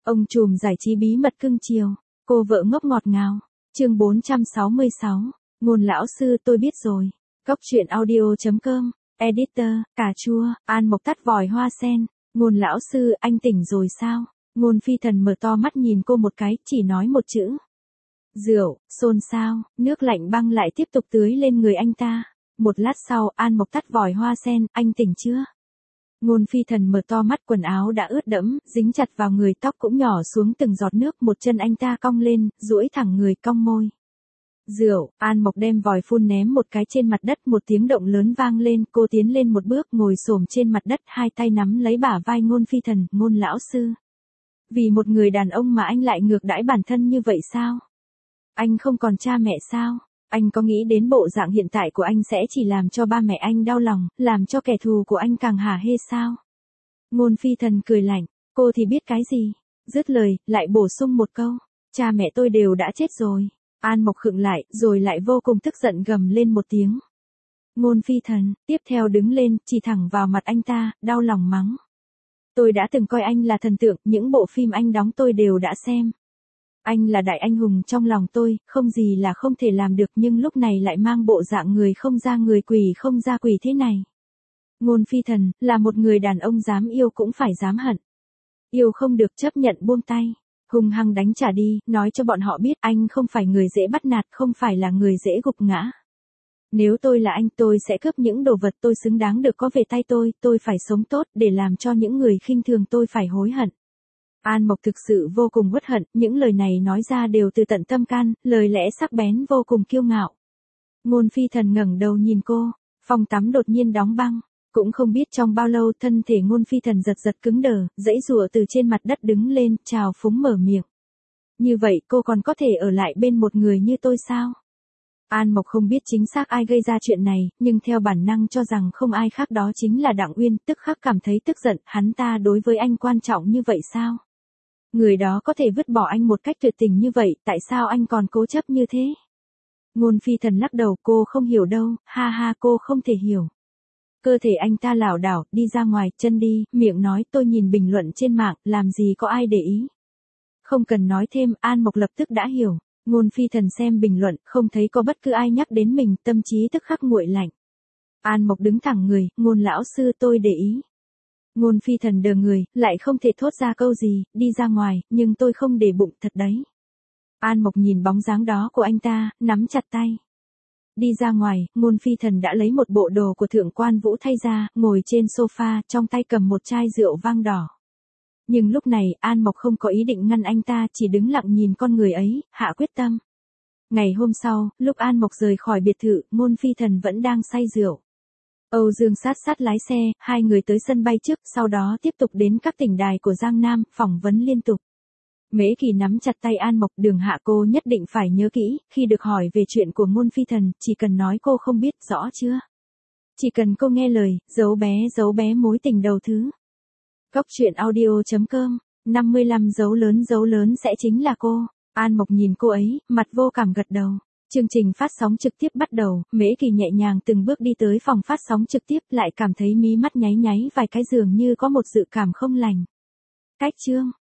Ông trùm giải trí bí mật cưng chiều, cô vợ ngốc ngọt ngào. Chương 466. Ngôn lão sư tôi biết rồi. Cóc truyện audio.com. Editor, cà chua, An Mộc tắt vòi hoa sen. Ngôn lão sư, anh tỉnh rồi sao? Ngôn Phi Thần mở to mắt nhìn cô một cái, chỉ nói một chữ. Rượu, xôn xao, nước lạnh băng lại tiếp tục tưới lên người anh ta. Một lát sau, An Mộc tắt vòi hoa sen, anh tỉnh chưa? Ngôn Phi Thần mở to mắt, quần áo đã ướt đẫm, dính chặt vào người, tóc cũng nhỏ xuống từng giọt nước, một chân anh ta cong lên, duỗi thẳng người, cong môi. Rượu, An Mộc đem vòi phun ném một cái trên mặt đất, một tiếng động lớn vang lên, cô tiến lên một bước, ngồi xổm trên mặt đất, hai tay nắm lấy bả vai Ngôn Phi Thần, Ngôn lão sư. Vì một người đàn ông mà anh lại ngược đãi bản thân như vậy sao? Anh không còn cha mẹ sao? Anh có nghĩ đến bộ dạng hiện tại của anh sẽ chỉ làm cho ba mẹ anh đau lòng, làm cho kẻ thù của anh càng hả hê sao? Ngôn Phi Thần cười lạnh, cô thì biết cái gì? Dứt lời, lại bổ sung một câu, cha mẹ tôi đều đã chết rồi. An Mộc khựng lại, rồi lại vô cùng tức giận gầm lên một tiếng. Ngôn Phi Thần, tiếp theo đứng lên, chỉ thẳng vào mặt anh ta, đau lòng mắng. Tôi đã từng coi anh là thần tượng, những bộ phim anh đóng tôi đều đã xem. Anh là đại anh hùng trong lòng tôi, không gì là không thể làm được, nhưng lúc này lại mang bộ dạng người không ra người, quỷ không ra quỷ thế này. Ngôn Phi Thần, là một người đàn ông dám yêu cũng phải dám hận. Yêu không được chấp nhận buông tay. Hung hăng đánh trả đi, nói cho bọn họ biết anh không phải người dễ bắt nạt, không phải là người dễ gục ngã. Nếu tôi là anh, tôi sẽ cướp những đồ vật tôi xứng đáng được có về tay tôi phải sống tốt để làm cho những người khinh thường tôi phải hối hận. An Mộc thực sự vô cùng uất hận, những lời này nói ra đều từ tận tâm can, lời lẽ sắc bén vô cùng kiêu ngạo. Ngôn Phi Thần ngẩng đầu nhìn cô, phòng tắm đột nhiên đóng băng. Cũng không biết trong bao lâu thân thể Ngôn Phi Thần giật cứng đờ, giãy giụa từ trên mặt đất đứng lên, trào phúng mở miệng. Như vậy cô còn có thể ở lại bên một người như tôi sao? An Mộc không biết chính xác ai gây ra chuyện này, nhưng theo bản năng cho rằng không ai khác đó chính là Đặng Uyên, tức khắc cảm thấy tức giận, hắn ta đối với anh quan trọng như vậy sao? Người đó có thể vứt bỏ anh một cách tuyệt tình như vậy, tại sao anh còn cố chấp như thế? Ngôn Phi Thần lắc đầu, cô không hiểu đâu, ha ha, cô không thể hiểu. Cơ thể anh ta lảo đảo, đi ra ngoài, chân đi, miệng nói, tôi nhìn bình luận trên mạng, làm gì có ai để ý. Không cần nói thêm, An Mộc lập tức đã hiểu. Ngôn Phi Thần xem bình luận, không thấy có bất cứ ai nhắc đến mình, tâm trí tức khắc nguội lạnh. An Mộc đứng thẳng người, Ngôn lão sư tôi để ý. Ngôn Phi Thần đờ người, lại không thể thốt ra câu gì, đi ra ngoài, nhưng tôi không để bụng thật đấy. An Mộc nhìn bóng dáng đó của anh ta, nắm chặt tay. Đi ra ngoài, Ngôn Phi Thần đã lấy một bộ đồ của Thượng quan Vũ thay ra, ngồi trên sofa, trong tay cầm một chai rượu vang đỏ. Nhưng lúc này, An Mộc không có ý định ngăn anh ta, chỉ đứng lặng nhìn con người ấy, hạ quyết tâm. Ngày hôm sau, lúc An Mộc rời khỏi biệt thự, Ngôn Phi Thần vẫn đang say rượu. Âu Dương Sát lái xe, hai người tới sân bay trước, sau đó tiếp tục đến các tỉnh đài của Giang Nam, phỏng vấn liên tục. Mễ Kỳ nắm chặt tay An Mộc, Đường Hạ cô nhất định phải nhớ kỹ, khi được hỏi về chuyện của Ngôn Phi Thần, chỉ cần nói cô không biết, rõ chưa? Chỉ cần cô nghe lời, giấu bé mối tình đầu thứ. Cóc truyện audio.com, 55 dấu lớn sẽ chính là cô. An Mộc nhìn cô ấy, mặt vô cảm gật đầu. Chương trình phát sóng trực tiếp bắt đầu, Mễ Kỳ nhẹ nhàng từng bước đi tới phòng phát sóng trực tiếp, lại cảm thấy mí mắt nháy vài cái, dường như có một dự cảm không lành. Cách chương